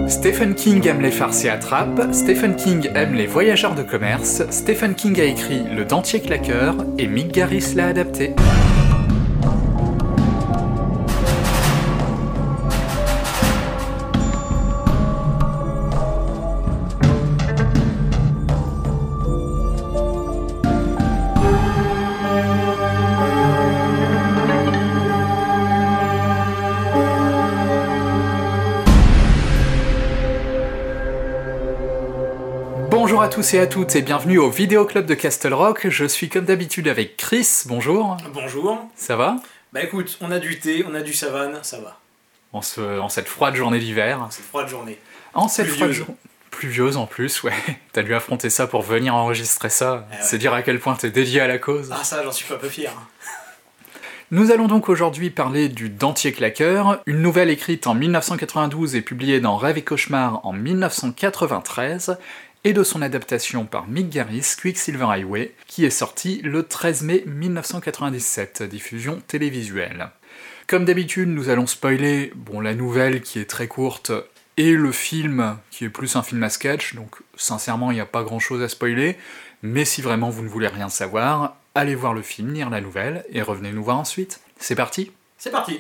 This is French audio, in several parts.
Stephen King aime les farces et attrapes, Stephen King aime les voyageurs de commerce, Stephen King a écrit Le Dentier claqueur et Mick Garris l'a adapté. Bonjour à tous et à toutes et bienvenue au Vidéo Club de Castle Rock. Je suis comme d'habitude avec Chris, bonjour. Bonjour. Ça va ? Bah écoute, on a du thé, on a du savane, ça va. En cette froide journée d'hiver. Cette froide journée. En cette froide journée. Pluvieuse en plus, ouais. T'as dû affronter ça pour venir enregistrer ça. Ouais. C'est dire à quel point t'es dédié à la cause. Ah ça, j'en suis pas peu fier. Nous allons donc aujourd'hui parler du Dentier claqueur, une nouvelle écrite en 1992 et publiée dans Rêve et Cauchemar en 1993, et de son adaptation par Mick Garris, Quicksilver Highway, qui est sorti le 13 mai 1997, diffusion télévisuelle. Comme d'habitude, nous allons spoiler la nouvelle qui est très courte, et le film qui est plus un film à sketch, donc sincèrement il n'y a pas grand chose à spoiler, mais si vraiment vous ne voulez rien savoir, allez voir le film, lire la nouvelle, et revenez nous voir ensuite. C'est parti ? C'est parti.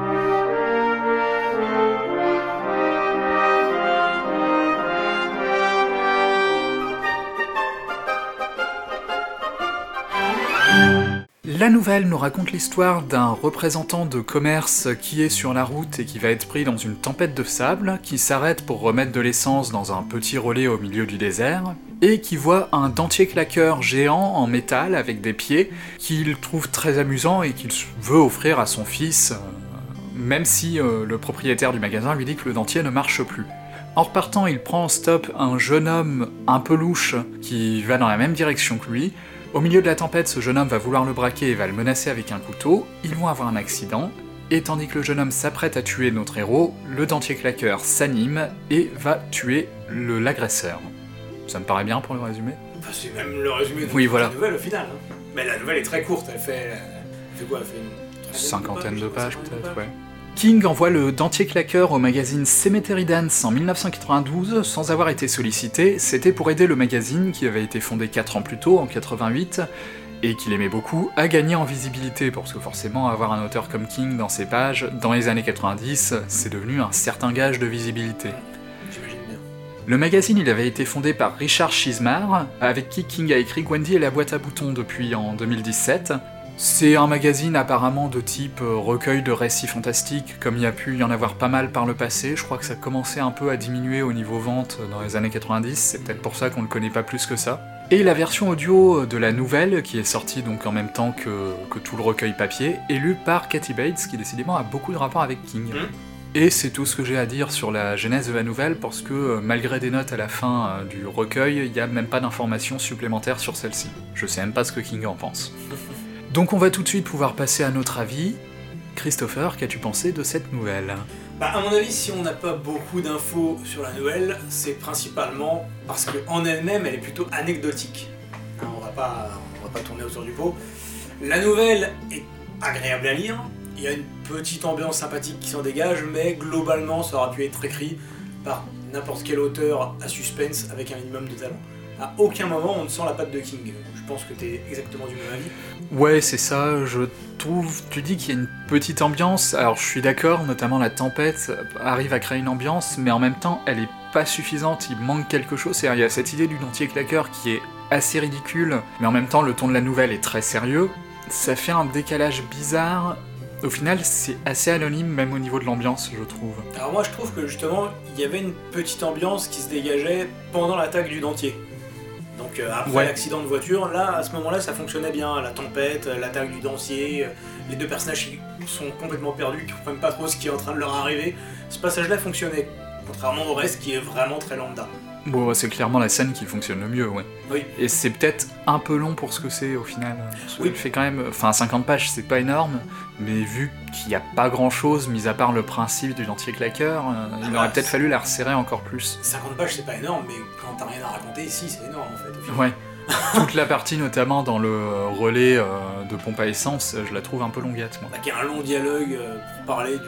La nouvelle nous raconte l'histoire d'un représentant de commerce qui est sur la route et qui va être pris dans une tempête de sable, qui s'arrête pour remettre de l'essence dans un petit relais au milieu du désert, et qui voit un dentier claqueur géant en métal avec des pieds, qu'il trouve très amusant et qu'il veut offrir à son fils, même si le propriétaire du magasin lui dit que le dentier ne marche plus. En repartant, il prend en stop un jeune homme un peu louche qui va dans la même direction que lui. Au milieu de la tempête, ce jeune homme va vouloir le braquer et va le menacer avec un couteau, ils vont avoir un accident, et tandis que le jeune homme s'apprête à tuer notre héros, le dentier claqueur s'anime et va tuer l'agresseur. Ça me paraît bien pour le résumé ? Bah, c'est même le résumé de voilà. La nouvelle au final. Hein. Mais la nouvelle est très courte, elle fait quoi ? Elle fait une cinquantaine de pages peut-être, ouais. King envoie le Dentier claqueur au magazine Cemetery Dance en 1992 sans avoir été sollicité, c'était pour aider le magazine, qui avait été fondé 4 ans plus tôt, en 88, et qu'il aimait beaucoup, à gagner en visibilité, parce que forcément avoir un auteur comme King dans ses pages, dans les années 90, c'est devenu un certain gage de visibilité. J'imagine bien. Le magazine il avait été fondé par Richard Chizmar, avec qui King a écrit Gwendy et la boîte à boutons depuis en 2017. C'est un magazine apparemment de type recueil de récits fantastiques, comme il y a pu y en avoir pas mal par le passé. Je crois que ça commençait un peu à diminuer au niveau vente dans les années 90, c'est peut-être pour ça qu'on le connaît pas plus que ça. Et la version audio de la nouvelle, qui est sortie donc en même temps que tout le recueil papier, est lue par Kathy Bates, qui décidément a beaucoup de rapport avec King. Et c'est tout ce que j'ai à dire sur la genèse de la nouvelle, parce que malgré des notes à la fin du recueil, il n'y a même pas d'informations supplémentaires sur celle-ci. Je sais même pas ce que King en pense. Donc on va tout de suite pouvoir passer à notre avis. Christopher, qu'as-tu pensé de cette nouvelle ? Bah à mon avis, si on n'a pas beaucoup d'infos sur la nouvelle, c'est principalement parce qu'en elle-même, elle est plutôt anecdotique. Hein, on va pas tourner autour du pot. La nouvelle est agréable à lire, il y a une petite ambiance sympathique qui s'en dégage, mais globalement, ça aurait pu être écrit par n'importe quel auteur à suspense avec un minimum de talent. À aucun moment on ne sent la patte de King. Je pense que t'es exactement du même avis. Ouais, c'est ça, je trouve... Tu dis qu'il y a une petite ambiance, alors je suis d'accord, notamment la tempête arrive à créer une ambiance, mais en même temps, elle est pas suffisante, il manque quelque chose. C'est-à-dire, il y a cette idée du dentier claqueur qui est assez ridicule, mais en même temps, le ton de la nouvelle est très sérieux. Ça fait un décalage bizarre. Au final, c'est assez anonyme, même au niveau de l'ambiance, je trouve. Alors moi, je trouve que justement, il y avait une petite ambiance qui se dégageait pendant l'attaque du dentier. Donc après l'accident de voiture, là, à ce moment-là, ça fonctionnait bien. La tempête, l'attaque du dentier, les deux personnages qui sont complètement perdus, qui comprennent pas trop ce qui est en train de leur arriver. Ce passage-là fonctionnait, contrairement au reste qui est vraiment très lambda. Bon, c'est clairement la scène qui fonctionne le mieux, ouais. Oui. Et c'est peut-être un peu long pour ce que c'est, au final. Oui. Il fait quand même... Enfin, 50 pages, c'est pas énorme, mais vu qu'il n'y a pas grand-chose, mis à part le principe du dentier claqueur, il aurait peut-être fallu la resserrer encore plus. 50 pages, c'est pas énorme, mais quand t'as rien à raconter, si, c'est énorme, en fait, au final. Ouais. Toute la partie, notamment dans le relais de pompe à essence, je la trouve un peu longuette, moi. Bah, qu'il y a un long dialogue pour parler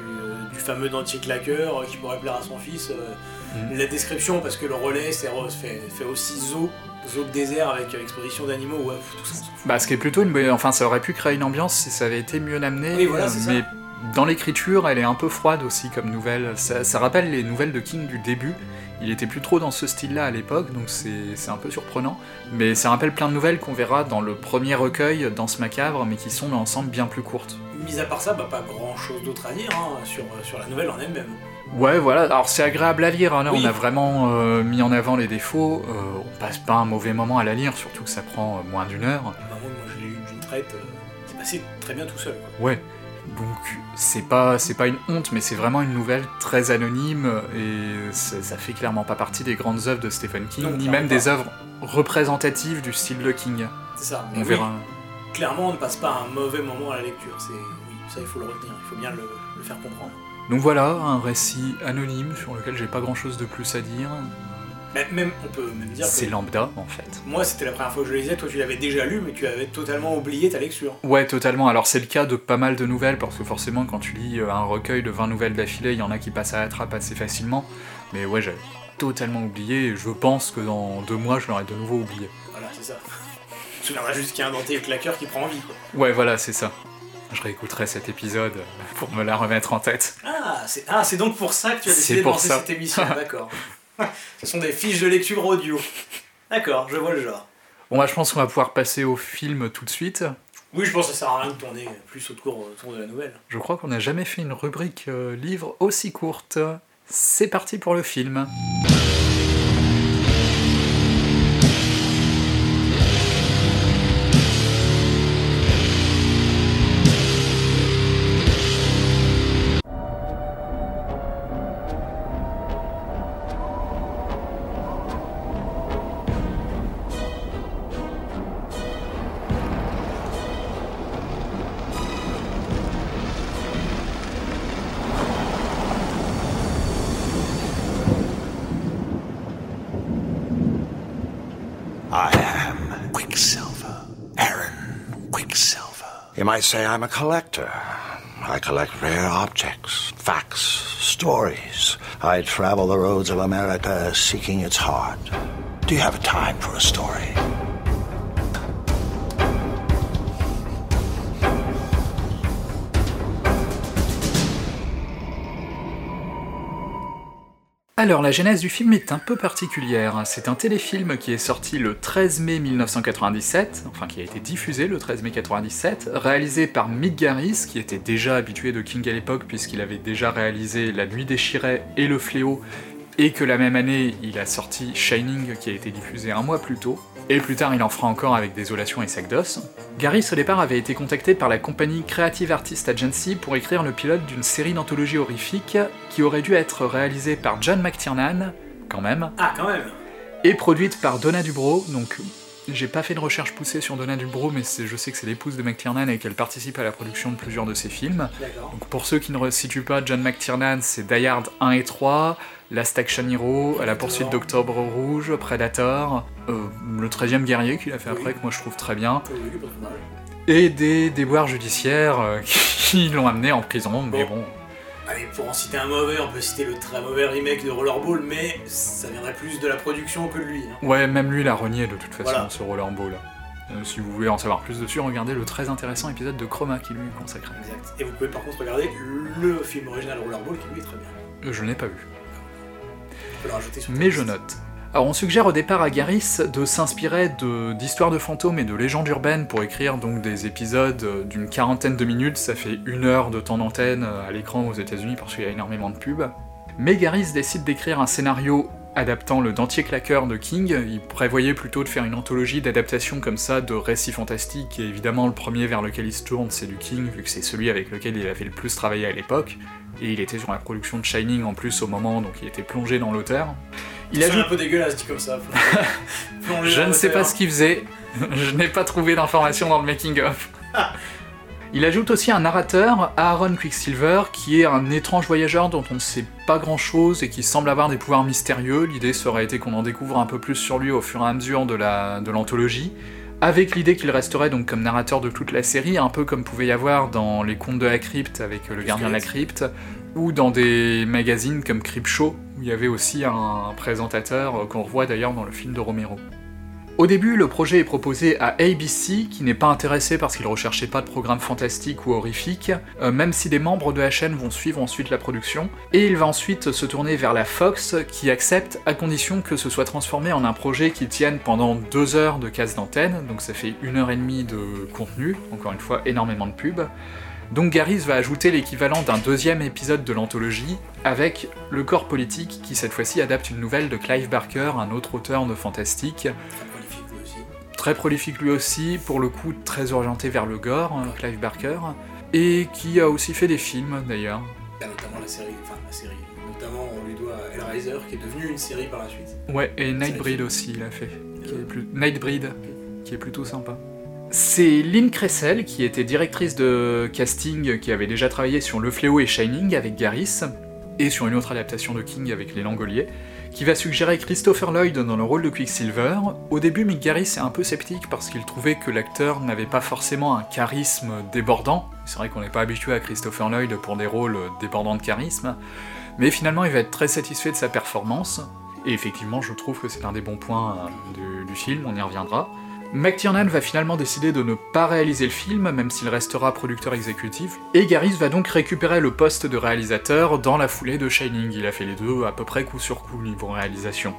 du fameux dentier claqueur qui pourrait plaire à son fils. La description, parce que le relais fait aussi zoo de désert avec exposition d'animaux, ouais, tout ça. Bah, ce qui est plutôt enfin, ça aurait pu créer une ambiance si ça avait été mieux amené, oui, voilà, mais dans l'écriture, elle est un peu froide aussi comme nouvelle. Ça rappelle les nouvelles de King du début. Il était plus trop dans ce style-là à l'époque, donc c'est un peu surprenant. Mais ça rappelle plein de nouvelles qu'on verra dans le premier recueil, Danse macabre, mais qui sont dans l'ensemble bien plus courtes. Mis à part ça, pas grand-chose d'autre à dire sur la nouvelle en elle-même. Ouais, voilà, alors c'est agréable à lire, hein. Là oui. on a vraiment mis en avant les défauts, on passe pas un mauvais moment à la lire, surtout que ça prend moins d'1 heure. Moi je l'ai eu d'une traite, c'est passé très bien tout seul, quoi. Ouais, donc c'est pas une honte, mais c'est vraiment une nouvelle très anonyme, et ça fait clairement pas partie des grandes œuvres de Stephen King, non, ni même pas. des œuvres représentatives du style de King. C'est ça, mais on verra. Clairement on ne passe pas un mauvais moment à la lecture, ça il faut le retenir, il faut bien le faire comprendre. Donc voilà, un récit anonyme sur lequel j'ai pas grand chose de plus à dire. Même, on peut même dire c'est que lambda en fait. Moi c'était la première fois que je le lisais, toi tu l'avais déjà lu mais tu avais totalement oublié ta lecture. Ouais, totalement. Alors c'est le cas de pas mal de nouvelles, parce que forcément quand tu lis un recueil de 20 nouvelles d'affilée, il y en a qui passent à la trappe assez facilement. Mais ouais, j'avais totalement oublié, et je pense que dans 2 mois je l'aurais de nouveau oublié. Voilà, c'est ça. Je me souviendrai juste qu'il y a un dentier claqueur qui prend vie, quoi. Ouais, voilà, c'est ça. Je réécouterai cet épisode pour me la remettre en tête. C'est donc pour ça que tu as décidé de lancer cette émission, d'accord. Ce sont des fiches de lecture audio. D'accord, je vois le genre. Bon, bah, je pense qu'on va pouvoir passer au film tout de suite. Oui, je pense que ça sert à rien de tourner plus autour de la nouvelle. Je crois qu'on n'a jamais fait une rubrique livre aussi courte. C'est parti pour le film. I am Quicksilver, Aaron Quicksilver. You might say I'm a collector. I collect rare objects, facts, stories. I travel the roads of America seeking its heart. Do you have time for a story? Alors, la genèse du film est un peu particulière. C'est un téléfilm qui est sorti le 13 mai 1997, enfin qui a été diffusé le 13 mai 1997, réalisé par Mick Garris, qui était déjà habitué de King à l'époque puisqu'il avait déjà réalisé La Nuit déchirée et Le Fléau, et que la même année, il a sorti Shining, qui a été diffusé 1 mois plus tôt, et plus tard il en fera encore avec Désolation et Sac d'os. Garris au départ avait été contacté par la compagnie Creative Artist Agency pour écrire le pilote d'une série d'anthologie horrifique qui aurait dû être réalisée par John McTiernan, quand même. Ah, quand même. Et produite par Donna Dubrow, donc j'ai pas fait de recherche poussée sur Donna Dubrow, mais je sais que c'est l'épouse de McTiernan et qu'elle participe à la production de plusieurs de ses films. D'accord. Donc pour ceux qui ne resituent pas, John McTiernan, c'est Die Hard 1 et 3, Last Action Hero, À la poursuite d'Octobre Rouge, Predator, le 13e guerrier qu'il a fait après, que moi je trouve très bien, Oui, pas trop mal. et des déboires judiciaires qui l'ont amené en prison, mais bon. Allez, pour en citer un mauvais, on peut citer le très mauvais remake de Rollerball, mais ça viendrait plus de la production que de lui. Hein. Ouais, même lui l'a renié de toute façon, Voilà. ce Rollerball. Si vous voulez en savoir plus dessus, regardez le très intéressant épisode de Chroma qui lui est consacré. Exact. Et vous pouvez par contre regarder le film original Rollerball qui lui est très bien. Je ne l'ai pas vu. On peut le rajouter sur ta Mais liste. je note. Alors on suggère au départ à Garris de s'inspirer d'histoires de fantômes et de légendes urbaines pour écrire donc des épisodes d'une 40aine de minutes, ça fait 1 heure de temps d'antenne à l'écran aux États-Unis parce qu'il y a énormément de pubs. Mais Garris décide d'écrire un scénario adaptant le Dentier claqueur de King, il prévoyait plutôt de faire une anthologie d'adaptations comme ça de récits fantastiques, et évidemment le premier vers lequel il se tourne c'est du King, vu que c'est celui avec lequel il avait le plus travaillé à l'époque, et il était sur la production de Shining en plus au moment, donc il était plongé dans l'auteur. Il C'est ajoute... un peu dégueulasse dit comme ça. Je ne sais pas ce qu'il faisait, je n'ai pas trouvé d'informations dans le making-of. Il ajoute aussi un narrateur, Aaron Quicksilver, qui est un étrange voyageur dont on ne sait pas grand-chose et qui semble avoir des pouvoirs mystérieux. L'idée serait été qu'on en découvre un peu plus sur lui au fur et à mesure de l'anthologie, avec l'idée qu'il resterait donc comme narrateur de toute la série, un peu comme pouvait y avoir dans Les Contes de la Crypte avec le gardien de la crypte, ou dans des magazines comme Creepshow, où il y avait aussi un présentateur qu'on revoit d'ailleurs dans le film de Romero. Au début, le projet est proposé à ABC, qui n'est pas intéressé parce qu'il recherchait pas de programme fantastique ou horrifique, même si des membres de la chaîne vont suivre ensuite la production, et il va ensuite se tourner vers la Fox, qui accepte à condition que ce soit transformé en un projet qui tienne pendant 2 heures de case d'antenne, donc ça fait 1h30 de contenu, encore une fois énormément de pubs. Donc Garris va ajouter l'équivalent d'un 2e épisode de l'anthologie, avec le corps politique qui cette fois-ci adapte une nouvelle de Clive Barker, un autre auteur de fantastique. Très prolifique lui aussi, pour le coup très orienté vers le gore, Clive Barker, et qui a aussi fait des films d'ailleurs. Notamment la série, notamment on lui doit Hellraiser, qui est devenu une série par la suite. Ouais, et Nightbreed aussi il a fait, Nightbreed, qui est plutôt sympa. C'est Lynn Cressel, qui était directrice de casting, qui avait déjà travaillé sur Le Fléau et Shining avec Garris, et sur une autre adaptation de King avec Les Langoliers, qui va suggérer Christopher Lloyd dans le rôle de Quicksilver. Au début, Mick Garris est un peu sceptique parce qu'il trouvait que l'acteur n'avait pas forcément un charisme débordant. C'est vrai qu'on n'est pas habitué à Christopher Lloyd pour des rôles débordants de charisme, mais finalement il va être très satisfait de sa performance, et effectivement je trouve que c'est un des bons points du film, on y reviendra. McTiernan va finalement décider de ne pas réaliser le film, même s'il restera producteur exécutif, et Garris va donc récupérer le poste de réalisateur dans la foulée de Shining. Il a fait les deux à peu près coup sur coup niveau réalisation.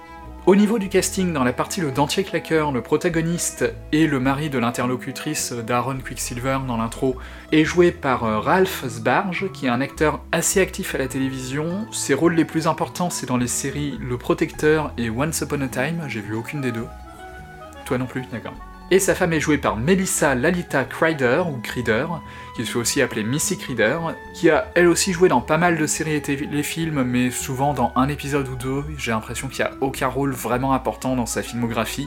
Au niveau du casting, dans la partie Le Dentier Claqueur, le protagoniste et le mari de l'interlocutrice d'Aaron Quicksilver dans l'intro est joué par Ralph Sbarge, qui est un acteur assez actif à la télévision. Ses rôles les plus importants, c'est dans les séries Le Protecteur et Once Upon a Time, j'ai vu aucune des deux. Toi non plus, d'accord. Et sa femme est jouée par Melissa Lalita Crider, ou Crider, qui se fait aussi appeler Missy Crider, qui a elle aussi joué dans pas mal de séries et téléfilms, mais souvent dans un épisode ou deux. J'ai l'impression qu'il n'y a aucun rôle vraiment important dans sa filmographie.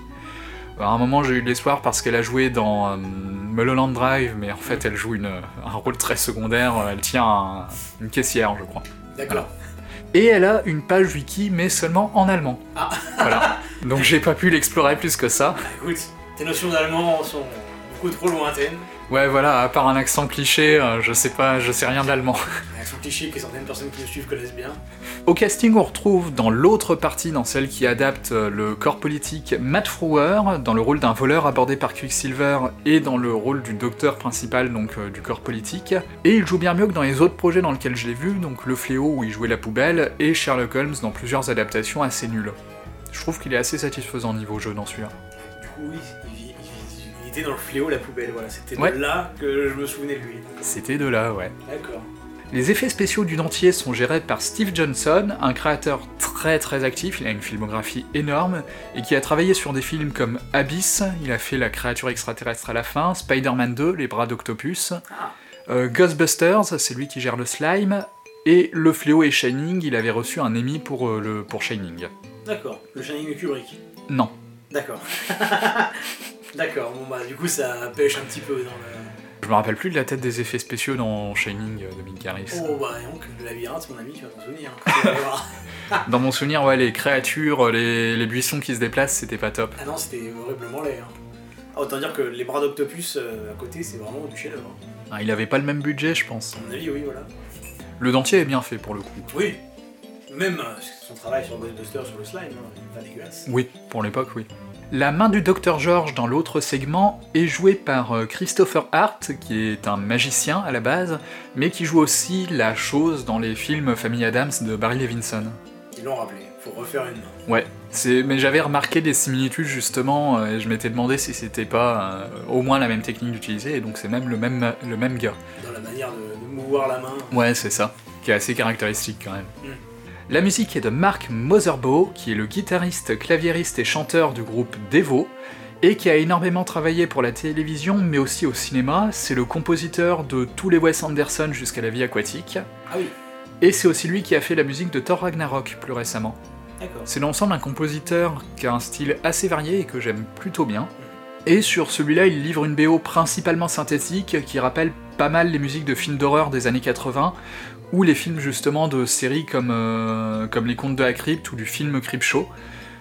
À un moment j'ai eu de l'espoir parce qu'elle a joué dans Mulholland Drive, mais en fait elle joue un rôle très secondaire, elle tient une caissière je crois. D'accord. Voilà. Et elle a une page wiki, mais seulement en allemand. Ah. Voilà. Donc j'ai pas pu l'explorer plus que ça. Écoute, tes notions d'allemand sont beaucoup trop lointaines. Ouais, voilà, à part un accent cliché, je sais rien d'allemand. Un accent cliché que certaines personnes qui me suivent connaissent bien. Au casting, on retrouve dans l'autre partie, dans celle qui adapte le corps politique, Matt Frewer, dans le rôle d'un voleur abordé par Quicksilver, et dans le rôle du docteur principal, donc du corps politique. Et il joue bien mieux que dans les autres projets dans lesquels je l'ai vu, donc Le Fléau où il jouait la poubelle, et Sherlock Holmes dans plusieurs adaptations assez nulles. Je trouve qu'il est assez satisfaisant niveau jeu dans celui-là. Du coup, oui, il était dans Le Fléau, la poubelle, voilà, c'était de là que je me souvenais de lui. C'était de là, ouais. D'accord. Les effets spéciaux du Dentier sont gérés par Steve Johnson, un créateur très actif, il a une filmographie énorme, et qui a travaillé sur des films comme Abyss, il a fait La créature extraterrestre à la fin, Spider-Man 2, Les bras d'Octopus, Ghostbusters, c'est lui qui gère le slime, et Le Fléau et Shining, il avait reçu un Emmy pour Shining. D'accord, le Shining de Kubrick. Non. D'accord. D'accord, bon bah du coup ça pêche un petit peu dans le... Je me rappelle plus de la tête des effets spéciaux dans Shining de Mick Garris. Oh bah donc, le labyrinthe, mon ami, tu vas t'en souvenir. Dans mon souvenir, ouais, les créatures, les buissons qui se déplacent, c'était pas top. Ah non, c'était horriblement laid. Ah, autant dire que les bras d'Octopus à côté, c'est vraiment du chef-d'œuvre. Ah, il avait pas le même budget, je pense. À mon avis, oui, voilà. Le Dentier est bien fait pour le coup. Oui. Même son travail sur Ghostbusters, sur le slime, pas dégueulasse. Oui, pour l'époque, oui. La main du Dr George dans l'autre segment est jouée par Christopher Hart, qui est un magicien à la base, mais qui joue aussi la chose dans les films Famille Addams de Barry Levinson. Ils l'ont rappelé, faut refaire une main. Ouais, mais j'avais remarqué des similitudes justement, et je m'étais demandé si c'était pas au moins la même technique d'utiliser, et donc c'est même le même gars. Dans la manière de mouvoir la main. Ouais, c'est ça, qui est assez caractéristique quand même. La musique est de Mark Motherbaugh, qui est le guitariste, claviériste et chanteur du groupe Devo, et qui a énormément travaillé pour la télévision, mais aussi au cinéma. C'est le compositeur de tous les Wes Anderson jusqu'à La Vie aquatique. Ah oui. Et c'est aussi lui qui a fait la musique de Thor Ragnarok plus récemment. D'accord. C'est l'ensemble un compositeur qui a un style assez varié et que j'aime plutôt bien. Et sur celui-là, il livre une BO principalement synthétique qui rappelle pas mal les musiques de films d'horreur des années 80, ou les films justement de séries comme Les Contes de la Crypte ou du film Creepshow.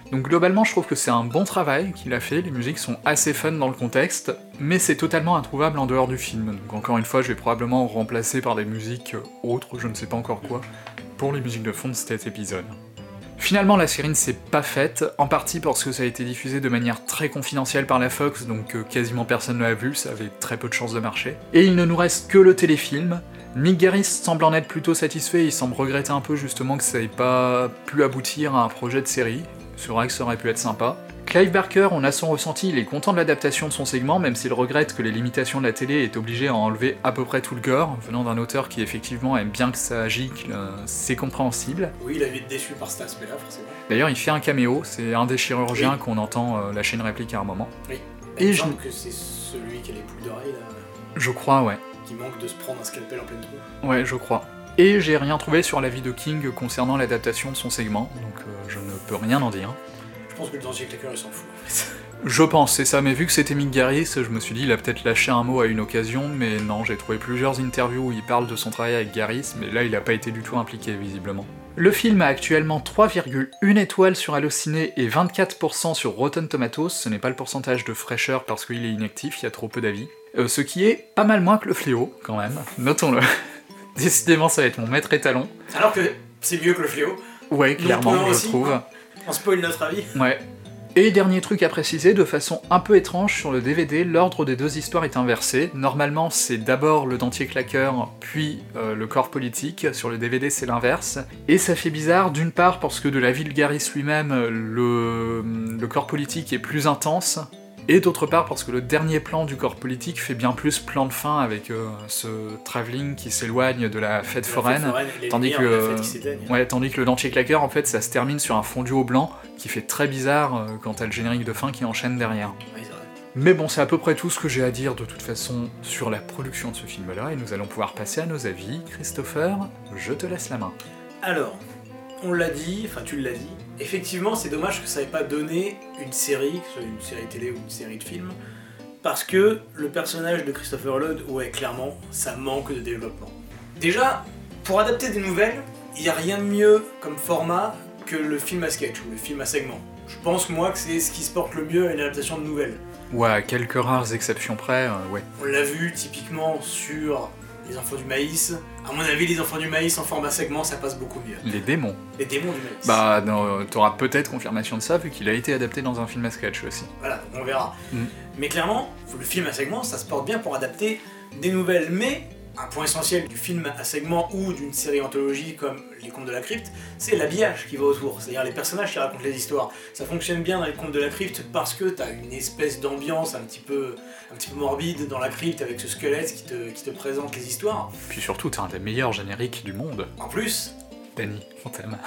Donc globalement, je trouve que c'est un bon travail qu'il a fait, les musiques sont assez fun dans le contexte, mais c'est totalement introuvable en dehors du film. Donc encore une fois, je vais probablement remplacer par des musiques autres, je ne sais pas encore quoi, pour les musiques de fond de cet épisode. Finalement, la série ne s'est pas faite, en partie parce que ça a été diffusé de manière très confidentielle par la Fox, donc quasiment personne ne l'a vu, ça avait très peu de chances de marcher. Et il ne nous reste que le téléfilm. Mick Garris semble en être plutôt satisfait, il semble regretter un peu justement que ça n'ait pas pu aboutir à un projet de série. C'est vrai que ça aurait pu être sympa. Clive Barker, on a son ressenti, il est content de l'adaptation de son segment, même s'il regrette que les limitations de la télé aient obligé à enlever à peu près tout le gore, venant d'un auteur qui effectivement aime bien que ça gicle, c'est compréhensible. Oui, il a vite déçu par cet aspect-là, forcément. D'ailleurs, il fait un caméo, c'est un des chirurgiens qu'on entend lâcher une réplique à un moment. Oui, et je pense que c'est celui qui a les poules d'oreilles, là. Je crois, ouais. Qui manque de se prendre un scalpel en pleine trou. Ouais, je crois. Et j'ai rien trouvé sur l'avis de King concernant l'adaptation de son segment, donc je ne peux rien en dire. Je pense que le dentier claqueur il s'en fout en fait. Je pense, c'est ça, mais vu que c'était Mick Garris, je me suis dit il a peut-être lâché un mot à une occasion, mais non, j'ai trouvé plusieurs interviews où il parle de son travail avec Garris, mais là il a pas été du tout impliqué visiblement. Le film a actuellement 3,1 étoiles sur Allociné et 24% sur Rotten Tomatoes, ce n'est pas le pourcentage de fraîcheur parce qu'il est inactif, il y a trop peu d'avis. Ce qui est pas mal moins que le Fléau, quand même, notons-le. Décidément ça va être mon maître étalon. Alors que c'est mieux que le Fléau. Ouais, clairement, je trouve. On spoil notre avis. Ouais. Et dernier truc à préciser, de façon un peu étrange, sur le DVD, l'ordre des deux histoires est inversé. Normalement, c'est d'abord le dentier claqueur, puis le corps politique. Sur le DVD, c'est l'inverse. Et ça fait bizarre, d'une part parce que de l'avis de Garris lui-même, le corps politique est plus intense, et d'autre part parce que le dernier plan du corps politique fait bien plus plan de fin avec ce travelling qui s'éloigne de la fête foraine, tandis que le dentier claqueur, en fait, ça se termine sur un fondu au blanc qui fait très bizarre quand t'as le générique de fin qui enchaîne derrière. Oui, c'est vrai. Mais bon, c'est à peu près tout ce que j'ai à dire de toute façon sur la production de ce film-là, et nous allons pouvoir passer à nos avis. Christopher, je te laisse la main. Alors, on l'a dit, enfin tu l'as dit, effectivement c'est dommage que ça n'ait pas donné une série, que ce soit une série télé ou une série de films, parce que le personnage de Christopher Lloyd, ouais clairement, ça manque de développement. Déjà, pour adapter des nouvelles, il n'y a rien de mieux comme format que le film à sketch ou le film à segment. Je pense moi que c'est ce qui se porte le mieux à une adaptation de nouvelles. Ouais, à quelques rares exceptions près, ouais. On l'a vu typiquement sur Les Enfants du Maïs. À mon avis, Les Enfants du Maïs en format segment, ça passe beaucoup mieux. Les démons. Les démons du Maïs. Bah, t'auras peut-être confirmation de ça, vu qu'il a été adapté dans un film à sketch aussi. Voilà, on verra. Mais clairement, le film à segment, ça se porte bien pour adapter des nouvelles. Mais un point essentiel du film à segment ou d'une série anthologie comme Les Contes de la Crypte, c'est l'habillage qui va autour, c'est-à-dire les personnages qui racontent les histoires. Ça fonctionne bien dans Les Contes de la Crypte parce que t'as une espèce d'ambiance un petit peu morbide dans la crypte avec ce squelette qui te présente les histoires. Puis surtout, t'as un des meilleurs génériques du monde. En plus, Danny, on t'aime.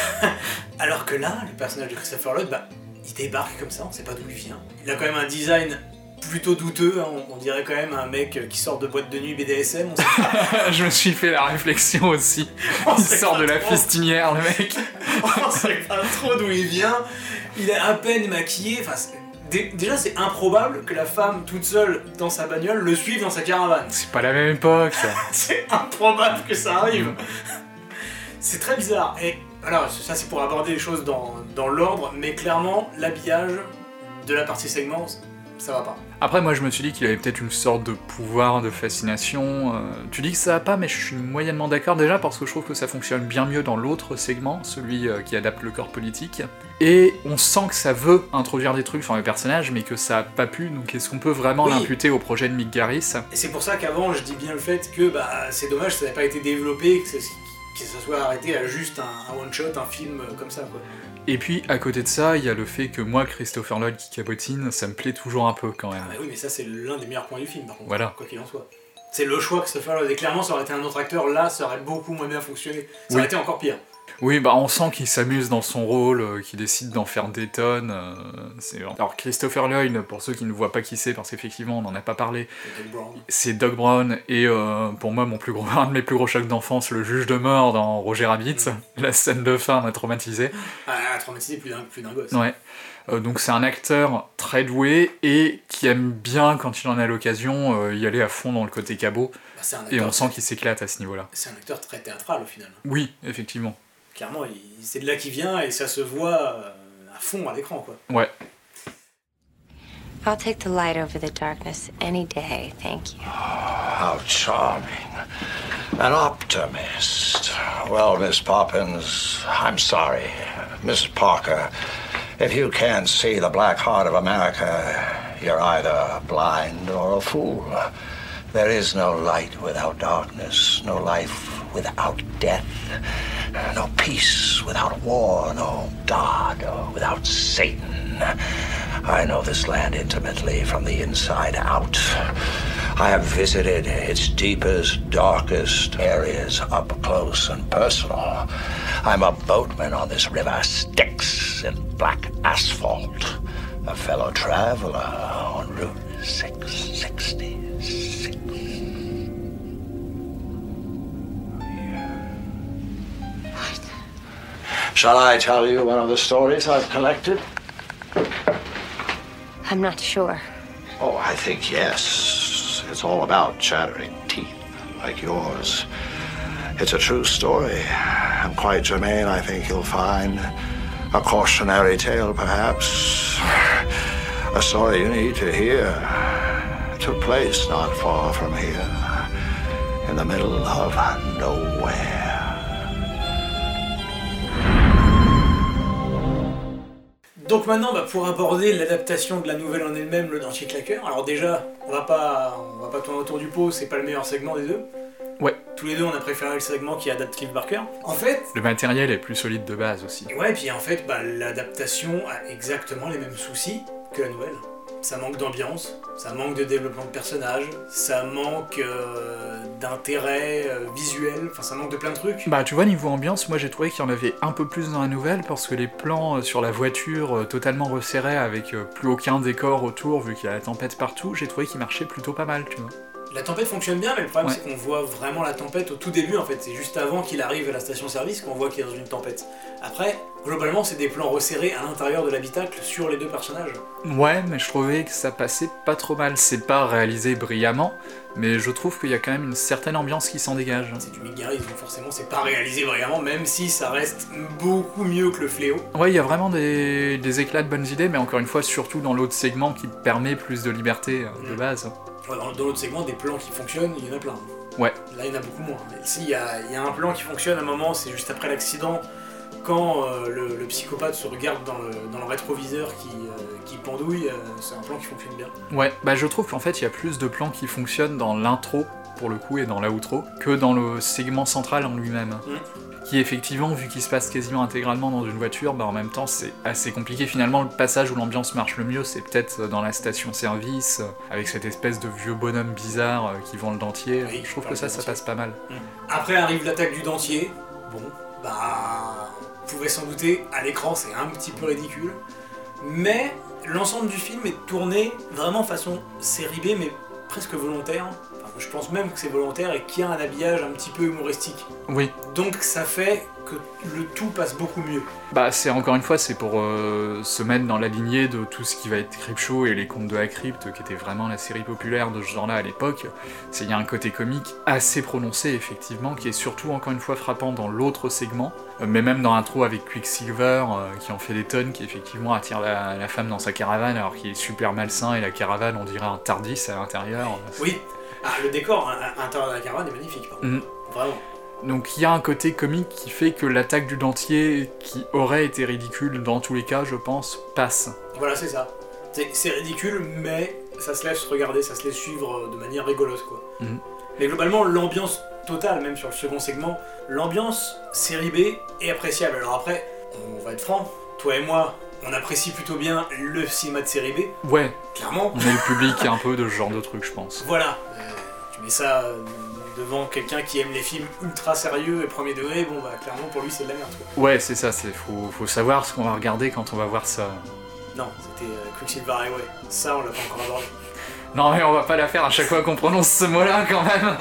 Alors que là, le personnage de Christopher Lloyd, il débarque comme ça, on sait pas d'où il vient. Il a quand même un design plutôt douteux, hein. On dirait quand même un mec qui sort de boîte de nuit BDSM. On sait pas. Je me suis fait la réflexion aussi. Il sort de la fistinière, le mec. On sait pas trop d'où il vient. Il est à peine maquillé. Enfin, déjà, c'est improbable que la femme toute seule dans sa bagnole le suive dans sa caravane. C'est pas la même époque, ça. C'est improbable que ça arrive. C'est très bizarre. Et alors, ça c'est pour aborder les choses dans l'ordre, mais clairement, l'habillage de la partie segment, ça va pas. Après, moi je me suis dit qu'il avait peut-être une sorte de pouvoir, de fascination. Tu dis que ça va pas, mais je suis moyennement d'accord déjà parce que je trouve que ça fonctionne bien mieux dans l'autre segment, celui qui adapte le corps politique. Et on sent que ça veut introduire des trucs sur les personnages, mais que ça a pas pu, donc est-ce qu'on peut vraiment l'imputer au projet de Mick Garris ? Et c'est pour ça qu'avant, je dis bien le fait que c'est dommage que ça n'ait pas été développé, que ça soit arrêté à juste un one-shot, un film comme ça, quoi. Et puis, à côté de ça, il y a le fait que moi, Christopher Lloyd qui cabotine, ça me plaît toujours un peu, quand même. Ah bah oui, mais ça, c'est l'un des meilleurs points du film, par contre, voilà. Quoi qu'il en soit. C'est le choix Christopher Lloyd, et clairement, ça aurait été un autre acteur, là, ça aurait beaucoup moins bien fonctionné. Ça aurait été encore pire. Oui, on sent qu'il s'amuse dans son rôle, qu'il décide d'en faire des tonnes. Alors, Christopher Lloyd, pour ceux qui ne voient pas qui c'est, parce qu'effectivement, on n'en a pas parlé, c'est Doc Brown, et pour moi, un de mes plus gros chocs d'enfance, le juge de mort dans Roger Rabbit. La scène de fin m'a traumatisé. Ah, traumatisé plus d'un gosse. Ouais. Donc c'est un acteur très doué, et qui aime bien, quand il en a l'occasion, y aller à fond dans le côté cabot. Et on sent qu'il s'éclate à ce niveau-là. C'est un acteur très théâtral, au final. Oui, effectivement. Clairement, c'est de là qu'il vient et ça se voit à fond à l'écran, quoi. Ouais. I'll take the light over the darkness any day, thank you. How charming. An optimist. Well, Miss Poppins, I'm sorry. Miss Parker, if you can't see the black heart of America, you're either blind or a fool. There is no light without darkness, no life without death, no peace without war, no God without Satan. I know this land intimately from the inside out. I have visited its deepest, darkest areas up close and personal. I'm a boatman on this river Styx in black asphalt, a fellow traveler on Route 666. Shall I tell you one of the stories I've collected? I'm not sure. Oh, I think yes. It's all about chattering teeth, like yours. It's a true story, and quite germane, I think you'll find. A cautionary tale, perhaps. A story you need to hear. It took place not far from here, in the middle of nowhere. Donc maintenant, on va pouvoir aborder l'adaptation de la nouvelle en elle-même, Le Dentier Claqueur. Alors déjà, on va pas tourner autour du pot, c'est pas le meilleur segment des deux. Ouais. Tous les deux, on a préféré le segment qui adapte Clive Barker. En fait... Le matériel est plus solide de base aussi. Ouais, et puis en fait, l'adaptation a exactement les mêmes soucis que la nouvelle. Ça manque d'ambiance, ça manque de développement de personnages, ça manque d'intérêt visuel, enfin ça manque de plein de trucs. Bah tu vois, niveau ambiance, moi j'ai trouvé qu'il y en avait un peu plus dans la nouvelle parce que les plans sur la voiture totalement resserrés avec plus aucun décor autour vu qu'il y a la tempête partout, j'ai trouvé qu'ils marchaient plutôt pas mal, tu vois. La tempête fonctionne bien, mais le problème Ouais. c'est qu'on voit vraiment la tempête au tout début en fait, c'est juste avant qu'il arrive à la station-service qu'on voit qu'il est dans une tempête. Après, globalement c'est des plans resserrés à l'intérieur de l'habitacle sur les deux personnages. Ouais, mais je trouvais que ça passait pas trop mal. C'est pas réalisé brillamment, mais je trouve qu'il y a quand même une certaine ambiance qui s'en dégage. C'est du Mick Garris, donc forcément c'est pas réalisé vraiment, même si ça reste beaucoup mieux que le Fléau. Ouais, il y a vraiment des éclats de bonnes idées, mais encore une fois, surtout dans l'autre segment qui permet plus de liberté de base. Ouais, dans l'autre segment, des plans qui fonctionnent, il y en a plein. Ouais. Là, il y en a beaucoup moins. Et si, il y a un plan qui fonctionne à un moment, c'est juste après l'accident, quand le psychopathe se regarde dans le rétroviseur qui pendouille, c'est un plan qui fonctionne bien. Ouais, bah je trouve qu'en fait, il y a plus de plans qui fonctionnent dans l'intro, pour le coup, et dans l'outro, que dans le segment central en lui-même. Qui effectivement, vu qu'il se passe quasiment intégralement dans une voiture, bah en même temps c'est assez compliqué. Finalement, le passage où l'ambiance marche le mieux, c'est peut-être dans la station-service, avec cette espèce de vieux bonhomme bizarre qui vend le dentier. Oui, je trouve que ça passe pas mal. Après arrive l'attaque du dentier. Bon, bah... Vous pouvez s'en douter, à l'écran c'est un petit peu ridicule. Mais l'ensemble du film est tourné vraiment façon série B, mais presque volontaire. Enfin, je pense même que c'est volontaire et qu'il y a un habillage un petit peu humoristique. Oui. Donc ça fait que le tout passe beaucoup mieux. Bah c'est encore une fois, c'est pour se mettre dans la lignée de tout ce qui va être Creepshow et les contes de la crypte, qui était vraiment la série populaire de ce genre-là à l'époque. Il y a un côté comique assez prononcé effectivement, qui est surtout encore une fois frappant dans l'autre segment, mais même dans l'intro avec Quicksilver, qui en fait des tonnes, qui effectivement attire la femme dans sa caravane alors qu'il est super malsain et la caravane on dirait un Tardis à l'intérieur. Oui, le décor à l'intérieur de la caravane est magnifique par contre. Vraiment. Donc il y a un côté comique qui fait que l'attaque du dentier, qui aurait été ridicule dans tous les cas, je pense, passe. Voilà, c'est ça. C'est ridicule, mais ça se laisse regarder, ça se laisse suivre de manière rigolote, quoi. Mais globalement, l'ambiance totale, même sur le second segment, l'ambiance série B est appréciable. Alors après, on va être franc, toi et moi, on apprécie plutôt bien le cinéma de série B. Ouais. Clairement. On est le public un peu de ce genre de truc, je pense. Voilà. Tu mets ça... devant quelqu'un qui aime les films ultra sérieux et premier degré, bon bah clairement pour lui c'est de la merde quoi. Ouais c'est ça, faut savoir ce qu'on va regarder quand on va voir ça. Non, c'était Quicksilver Highway, ça on l'a pas encore abordé. Non mais on va pas la faire à chaque fois qu'on prononce ce mot-là quand même.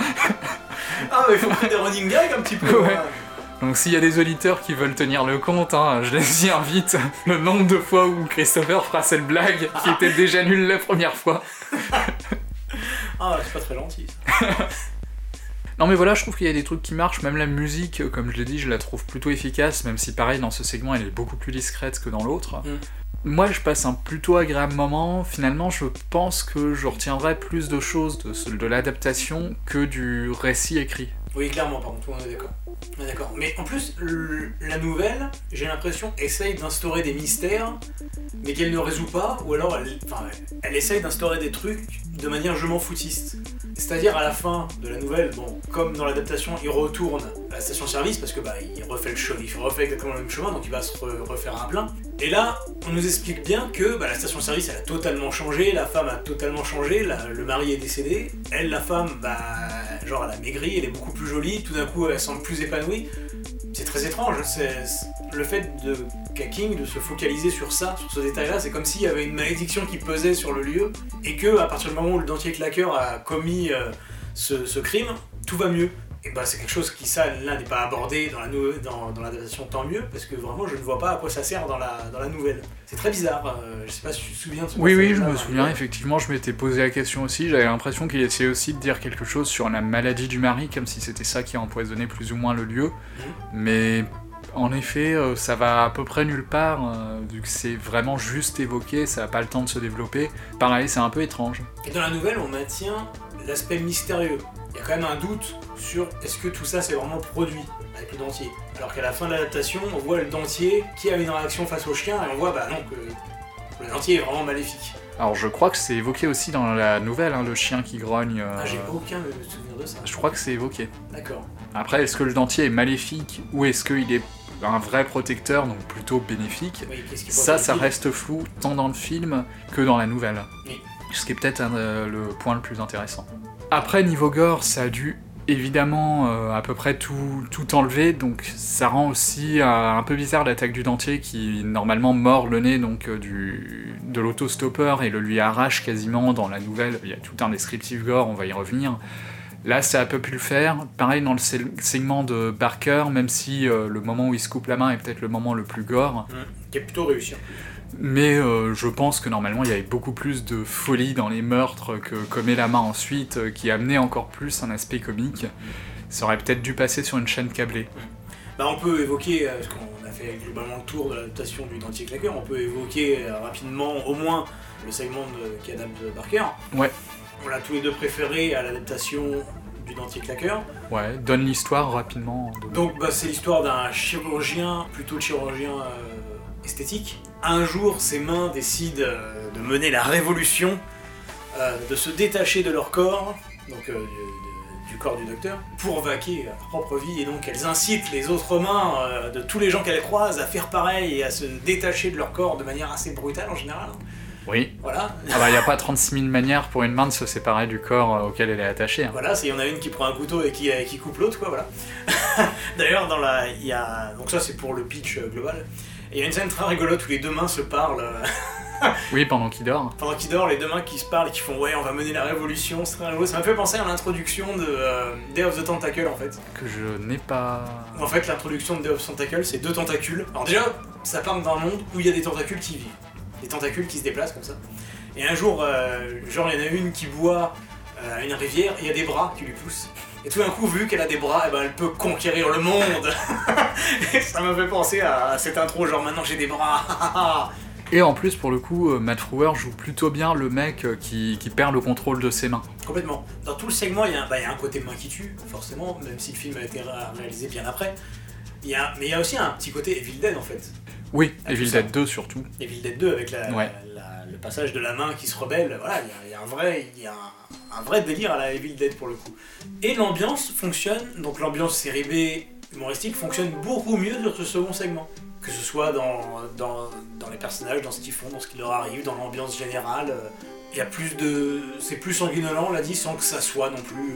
Ah mais il faut prendre des running gags un petit peu. Ouais. Donc s'il y a des auditeurs qui veulent tenir le compte, je les y invite le nombre de fois où Christopher fera cette blague qui était déjà nulle la première fois. Ah c'est pas très gentil ça. Non mais voilà, je trouve qu'il y a des trucs qui marchent, même la musique, comme je l'ai dit, je la trouve plutôt efficace, même si pareil, dans ce segment, elle est beaucoup plus discrète que dans l'autre. Moi, je passe un plutôt agréable moment. Finalement, je pense que je retiendrai plus de choses de l'adaptation que du récit écrit. Oui, clairement, par contre, on est d'accord. Mais en plus, la nouvelle, j'ai l'impression, essaye d'instaurer des mystères, mais qu'elle ne résout pas, ou alors elle essaye d'instaurer des trucs de manière je m'en foutiste. C'est-à-dire, à la fin de la nouvelle, bon, comme dans l'adaptation, il retourne à la station-service, parce que il refait le chemin, il refait exactement le même chemin, donc il va se refaire un plein. Et là, on nous explique bien que la station-service, elle a totalement changé, la femme a totalement changé, le mari est décédé, elle, la femme, elle a maigri, elle est beaucoup plus jolie, tout d'un coup, elle semble plus épanouie. C'est très étrange, c'est le fait qu'a King de se focaliser sur ça, sur ce détail-là, c'est comme s'il y avait une malédiction qui pesait sur le lieu, et que à partir du moment où le dentier claqueur a commis ce crime, tout va mieux. Et c'est quelque chose qui, là, n'est pas abordé dans l'adaptation, tant mieux, parce que vraiment, je ne vois pas à quoi ça sert dans la nouvelle. C'est très bizarre, je sais pas si tu te souviens de ce Oui, je me souviens, effectivement, je m'étais posé la question aussi, j'avais l'impression qu'il essayait aussi de dire quelque chose sur la maladie du mari, comme si c'était ça qui empoisonnait plus ou moins le lieu, mais en effet, ça va à peu près nulle part, vu que c'est vraiment juste évoqué, ça n'a pas le temps de se développer. Pareil, c'est un peu étrange. Et dans la nouvelle, on maintient l'aspect mystérieux. Il y a quand même un doute sur est-ce que tout ça c'est vraiment produit avec le dentier. Alors qu'à la fin de l'adaptation, on voit le dentier qui a une réaction face au chien et on voit non, que le dentier est vraiment maléfique. Alors je crois que c'est évoqué aussi dans la nouvelle, le chien qui grogne. J'ai aucun souvenir de ça. Je crois que c'est évoqué. D'accord. Après, est-ce que le dentier est maléfique ou est-ce qu'il est un vrai protecteur, donc plutôt bénéfique? Oui, ça reste flou tant dans le film que dans la nouvelle. Oui. Ce qui est peut-être le point le plus intéressant. Après, niveau gore, ça a dû évidemment à peu près tout enlever, donc ça rend aussi un peu bizarre l'attaque du dentier qui normalement mord le nez donc, de l'autostoppeur et le lui arrache quasiment dans la nouvelle. Il y a tout un descriptif gore, on va y revenir. Là, ça a peu pu le faire. Pareil dans le segment de Barker, même si le moment où il se coupe la main est peut-être le moment le plus gore. Qui est plutôt réussi. Mais je pense que normalement il y avait beaucoup plus de folie dans les meurtres que commet la main ensuite, qui amenait encore plus un aspect comique. Ça aurait peut-être dû passer sur une chaîne câblée. On peut évoquer, parce qu'on a fait globalement le tour de l'adaptation du dentier claqueur, on peut évoquer rapidement au moins le segment qui adapte Barker. Ouais. On l'a tous les deux préféré à l'adaptation du dentier claqueur. Ouais, donne l'histoire rapidement. Donc c'est l'histoire d'un chirurgien, plutôt esthétique. Un jour, ses mains décident de mener la révolution, de se détacher de leur corps, donc du corps du docteur, pour vaquer à leur propre vie, et donc elles incitent les autres mains de tous les gens qu'elles croisent à faire pareil et à se détacher de leur corps de manière assez brutale en général. Oui. Voilà. Il n'y a pas 36 000 manières pour une main de se séparer du corps auquel elle est attachée. Voilà, il y en a une qui prend un couteau et qui coupe l'autre, quoi, voilà. D'ailleurs, il y a... Donc ça, c'est pour le pitch global. Et il y a une scène très rigolote où les deux mains se parlent. Oui, pendant qu'il dort. Pendant qu'il dort, les deux mains qui se parlent et qui font « Ouais, on va mener la révolution », c'est très rigolo. Ça m'a fait penser à l'introduction de Day of the Tentacle, en fait. Que je n'ai pas... En fait, l'introduction de Day of the Tentacle, c'est 2 tentacules. Alors déjà, ça part d'un monde où il y a des tentacules qui vivent. Des tentacules qui se déplacent comme ça. Et un jour, il y en a une qui boit à une rivière et il y a des bras qui lui poussent. Et tout d'un coup, vu qu'elle a des bras, elle peut conquérir le monde. Et ça m'a fait penser à cette intro, genre maintenant j'ai des bras. Et en plus, pour le coup, Matt Frewer joue plutôt bien le mec qui perd le contrôle de ses mains. Complètement. Dans tout le segment, il y a un côté main qui tue, forcément, même si le film a été réalisé bien après. Mais il y a aussi un petit côté Evil Dead, en fait. Oui, Evil Dead 2 surtout. Evil Dead 2 avec le passage de la main qui se rebelle, voilà, il y a un vrai délire à la Evil Dead pour le coup. Et l'ambiance fonctionne, donc l'ambiance série B humoristique fonctionne beaucoup mieux sur ce second segment. Que ce soit dans les personnages, dans ce qu'ils font, dans ce qui leur arrive, dans l'ambiance générale. Il y a c'est plus sanguinolent, on l'a dit, sans que ça soit non plus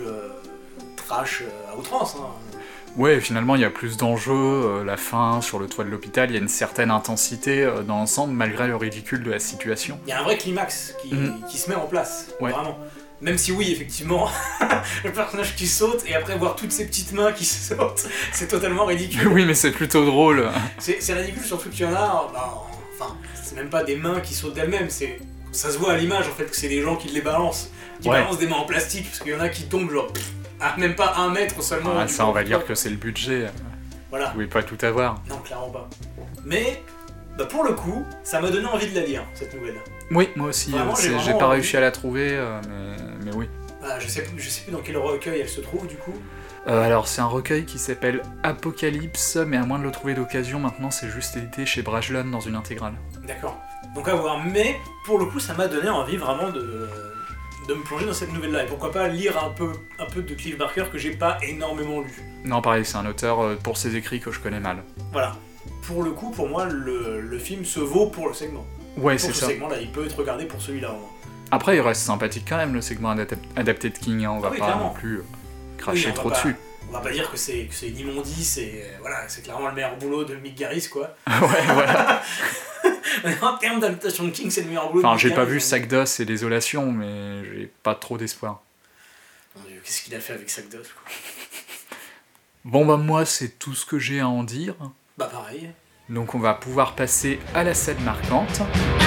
trash à outrance. Hein. Ouais, finalement, il y a plus d'enjeux, la fin sur le toit de l'hôpital, il y a une certaine intensité dans l'ensemble, malgré le ridicule de la situation. Il y a un vrai climax qui se met en place, vraiment. Même si oui, effectivement, le personnage qui saute, et après voir toutes ces petites mains qui sautent, c'est totalement ridicule. Oui, mais c'est plutôt drôle. C'est ridicule, surtout qu'il y en a, c'est même pas des mains qui sautent d'elles-mêmes, ça se voit à l'image, en fait, que c'est des gens qui les balancent. Qui balancent des mains en plastique, parce qu'il y en a qui tombent, genre... même pas 1 mètre seulement. Ah, ça, on va dire que c'est le budget. Voilà. Vous pouvez pas tout avoir. Non, clairement pas. Mais, pour le coup, ça m'a donné envie de la lire, cette nouvelle. Oui, moi aussi. Vraiment, J'ai pas réussi à la trouver, mais oui. Je sais plus dans quel recueil elle se trouve, du coup. Alors, c'est un recueil qui s'appelle Apocalypse, mais à moins de le trouver d'occasion, maintenant c'est juste édité chez Brajlon dans une intégrale. D'accord. Donc à voir. Mais, pour le coup, ça m'a donné envie vraiment de me plonger dans cette nouvelle-là. Et pourquoi pas lire un peu de Clive Barker que j'ai pas énormément lu. Non, pareil, c'est un auteur pour ses écrits que je connais mal. Voilà. Pour le coup, pour moi, le film se vaut pour le segment. Ouais, c'est ça. Pour ce segment-là, il peut être regardé pour celui-là. Après, il reste sympathique quand même, le segment adapté de King, hein. On va pas clairement. non plus cracher trop dessus. On va pas dire que c'est une immondice, voilà, c'est clairement le meilleur boulot de Mick Garris, quoi. Ouais, voilà. En termes d'adaptation de King, c'est le meilleur boulot de Mick J'ai pas Garris, vu Sac d'os et Désolation, mais j'ai pas trop d'espoir. Mon Dieu, qu'est-ce qu'il a fait avec Sac d'os, quoi. Bon, moi, c'est tout ce que j'ai à en dire. Pareil. Donc on va pouvoir passer à la scène marquante.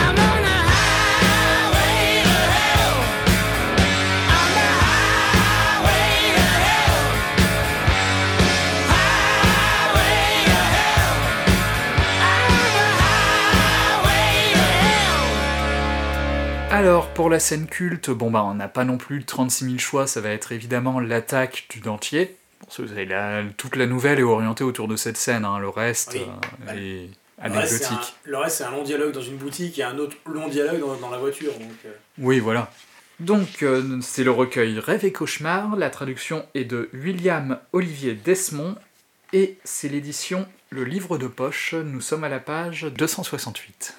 Alors, pour la scène culte, on n'a pas non plus 36 000 choix, ça va être évidemment l'attaque du dentier. Toute la nouvelle est orientée autour de cette scène, hein. Le reste est anecdotique. Le reste, c'est un long dialogue dans une boutique et un autre long dialogue dans la voiture. Donc, Oui, voilà. Donc, c'est le recueil Rêve et Cauchemar, la traduction est de William Olivier Desmond, et c'est l'édition Le Livre de Poche, nous sommes à la page 268.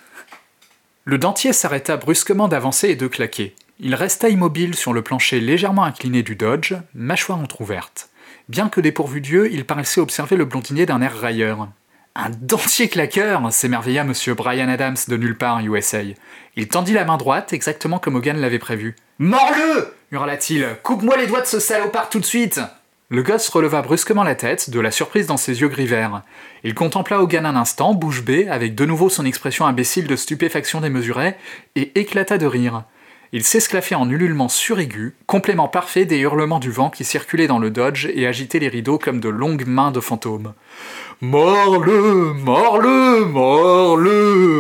Le dentier s'arrêta brusquement d'avancer et de claquer. Il resta immobile sur le plancher légèrement incliné du Dodge, mâchoire entr'ouverte. Bien que dépourvu d'yeux, il paraissait observer le blondinier d'un air railleur. « Un dentier claqueur !» s'émerveilla Monsieur Bryan Adams de nulle part, USA. Il tendit la main droite, exactement comme Hogan l'avait prévu. « Mords-le !» hurla-t-il. « Coupe-moi les doigts de ce salopard tout de suite !» Le gosse releva brusquement la tête, de la surprise dans ses yeux gris verts. Il contempla Hogan un instant, bouche bée, avec de nouveau son expression imbécile de stupéfaction démesurée, et éclata de rire. Il s'esclaffait en ululements suraigus, complément parfait des hurlements du vent qui circulaient dans le Dodge et agitaient les rideaux comme de longues mains de fantômes. « Mords-le, mords-le, mords-le !»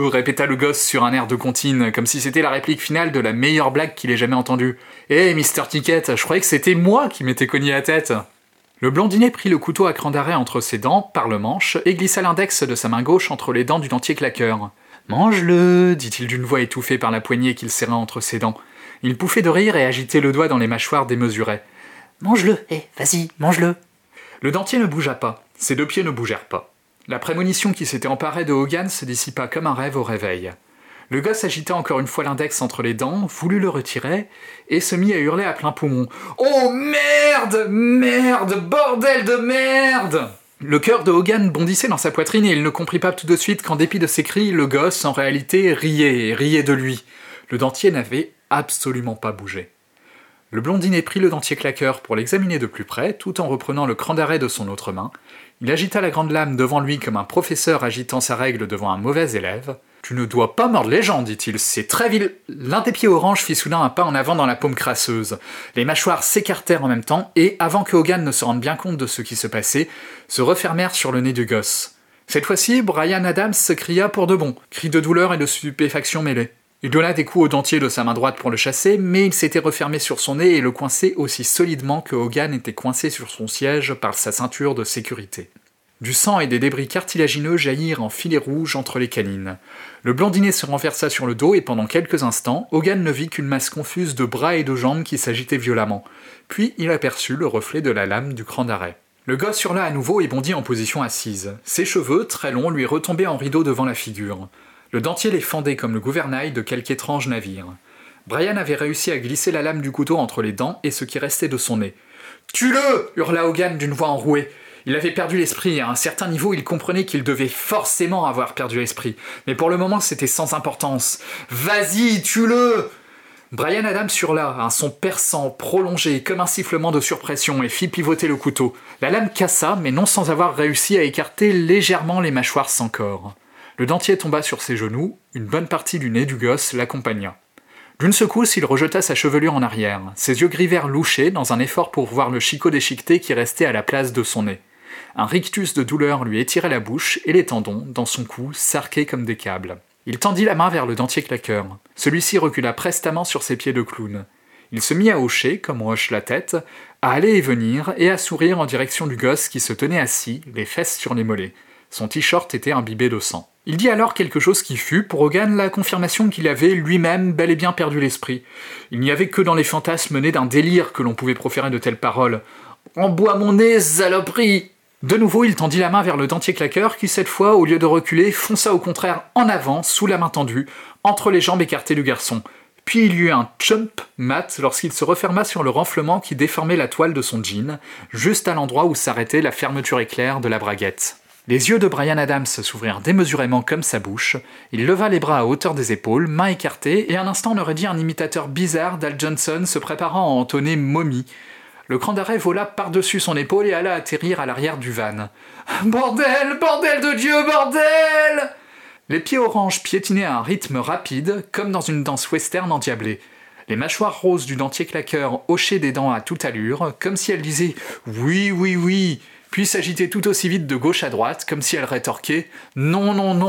répéta le gosse sur un air de comptine, comme si c'était la réplique finale de la meilleure blague qu'il ait jamais entendue. « Hé, Mr. Ticket, je croyais que c'était moi qui m'étais cogné la tête !» Le blondinet prit le couteau à cran d'arrêt entre ses dents, par le manche, et glissa l'index de sa main gauche entre les dents du dentier claqueur. « Mange-le !» dit-il d'une voix étouffée par la poignée qu'il serra entre ses dents. Il pouffait de rire et agitait le doigt dans les mâchoires démesurées. « Mange-le, vas-y, mange-le !» Le dentier ne bougea pas, ses 2 pieds ne bougèrent pas. La prémonition qui s'était emparée de Hogan se dissipa comme un rêve au réveil. Le gosse agita encore une fois l'index entre les dents, voulut le retirer, et se mit à hurler à plein poumon. « Oh merde, merde, bordel de merde !» Le cœur de Hogan bondissait dans sa poitrine et il ne comprit pas tout de suite qu'en dépit de ses cris, le gosse, en réalité, riait de lui. Le dentier n'avait absolument pas bougé. Le blondinet prit le dentier claqueur pour l'examiner de plus près, tout en reprenant le cran d'arrêt de son autre main. Il agita la grande lame devant lui comme un professeur agitant sa règle devant un mauvais élève. « Tu ne dois pas mordre les gens, dit-il, c'est très vil. » L'un des pieds orange fit soudain un pas en avant dans la paume crasseuse. Les mâchoires s'écartèrent en même temps et, avant que Hogan ne se rende bien compte de ce qui se passait, se refermèrent sur le nez du gosse. Cette fois-ci, Bryan Adams cria pour de bon, cris de douleur et de stupéfaction mêlés. Il donna des coups au dentier de sa main droite pour le chasser, mais il s'était refermé sur son nez et le coinçait aussi solidement que Hogan était coincé sur son siège par sa ceinture de sécurité. Du sang et des débris cartilagineux jaillirent en filets rouges entre les canines. Le blondinet se renversa sur le dos et pendant quelques instants, Hogan ne vit qu'une masse confuse de bras et de jambes qui s'agitaient violemment. Puis il aperçut le reflet de la lame du cran d'arrêt. Le gosse hurla à nouveau et bondit en position assise. Ses cheveux, très longs, lui retombaient en rideaux devant la figure. Le dentier les fendait comme le gouvernail de quelque étrange navire. Bryan avait réussi à glisser la lame du couteau entre les dents et ce qui restait de son nez. « Tue-le !» hurla Hogan d'une voix enrouée. Il avait perdu l'esprit, à un certain niveau il comprenait qu'il devait forcément avoir perdu l'esprit, mais pour le moment c'était sans importance. « Vas-y, tue-le !» Bryan Adams hurla, un son perçant, prolongé, comme un sifflement de surpression, et fit pivoter le couteau. La lame cassa, mais non sans avoir réussi à écarter légèrement les mâchoires sans corps. Le dentier tomba sur ses genoux, une bonne partie du nez du gosse l'accompagna. D'une secousse, il rejeta sa chevelure en arrière, ses yeux gris-vert louchaient dans un effort pour voir le chicot déchiqueté qui restait à la place de son nez. Un rictus de douleur lui étirait la bouche et les tendons, dans son cou, s'arquaient comme des câbles. Il tendit la main vers le dentier claqueur. Celui-ci recula prestement sur ses pieds de clown. Il se mit à hocher, comme on hoche la tête, à aller et venir, et à sourire en direction du gosse qui se tenait assis, les fesses sur les mollets. Son t-shirt était imbibé de sang. Il dit alors quelque chose qui fut, pour Hogan, la confirmation qu'il avait lui-même bel et bien perdu l'esprit. Il n'y avait que dans les fantasmes nés d'un délire que l'on pouvait proférer de telles paroles. « Embois mon nez, saloperie !» De nouveau, il tendit la main vers le dentier claqueur qui, cette fois, au lieu de reculer, fonça au contraire en avant, sous la main tendue, entre les jambes écartées du garçon. Puis il y eut un chump mat lorsqu'il se referma sur le renflement qui déformait la toile de son jean, juste à l'endroit où s'arrêtait la fermeture éclair de la braguette. Les yeux de Bryan Adams s'ouvrirent démesurément comme sa bouche, il leva les bras à hauteur des épaules, mains écartées, et un instant on aurait dit un imitateur bizarre d'Al Johnson se préparant à entonner Mommy. Le cran d'arrêt vola par-dessus son épaule et alla atterrir à l'arrière du van. « Bordel, bordel de Dieu, bordel !» Les pieds oranges piétinaient à un rythme rapide, comme dans une danse western endiablée. Les mâchoires roses du dentier claqueur hochaient des dents à toute allure, comme si elles disaient « oui, oui, oui », puis s'agitaient tout aussi vite de gauche à droite, comme si elles rétorquaient « non, non, non ».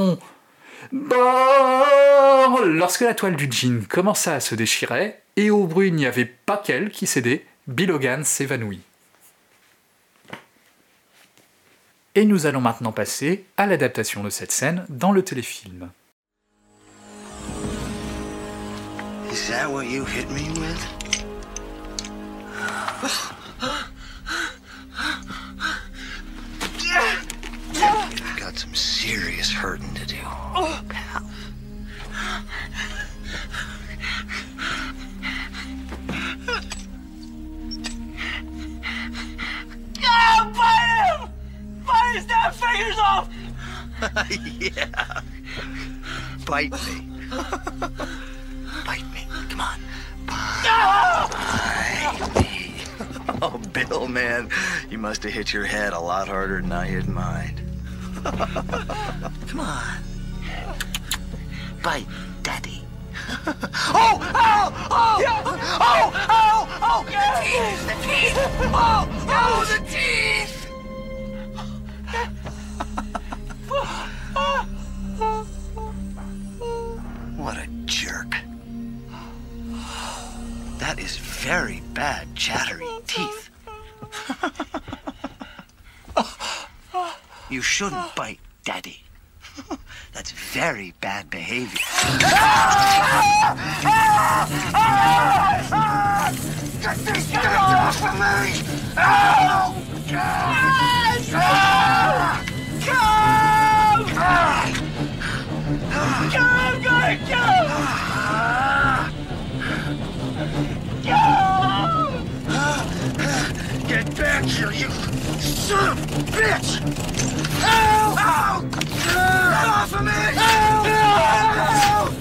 Bord ! Lorsque la toile du jean commença à se déchirer, et au bruit il n'y avait pas qu'elle qui cédait, Bill Hogan s'évanouit. Et nous allons maintenant passer à l'adaptation de cette scène dans le téléfilm. Is that what you hit me with? I've got some serious hurting to do, pal. Bite him! Bite his damn fingers off! Yeah. Bite me. Bite me. Come on. Bite me. Oh, Bill, man. You must have hit your head a lot harder than I hit mine. Come on. Bite, Daddy. Oh! Oh! Oh! Oh! Oh! Oh! The teeth! The teeth! Oh! Oh! The teeth! What a jerk. That is very bad, chattery teeth. You shouldn't bite Daddy. That's very bad behavior. Get these guys off of me! Oh! I'm gonna kill him! Get back here, you son of a bitch! Help! Help! Get off of me! Help! Help!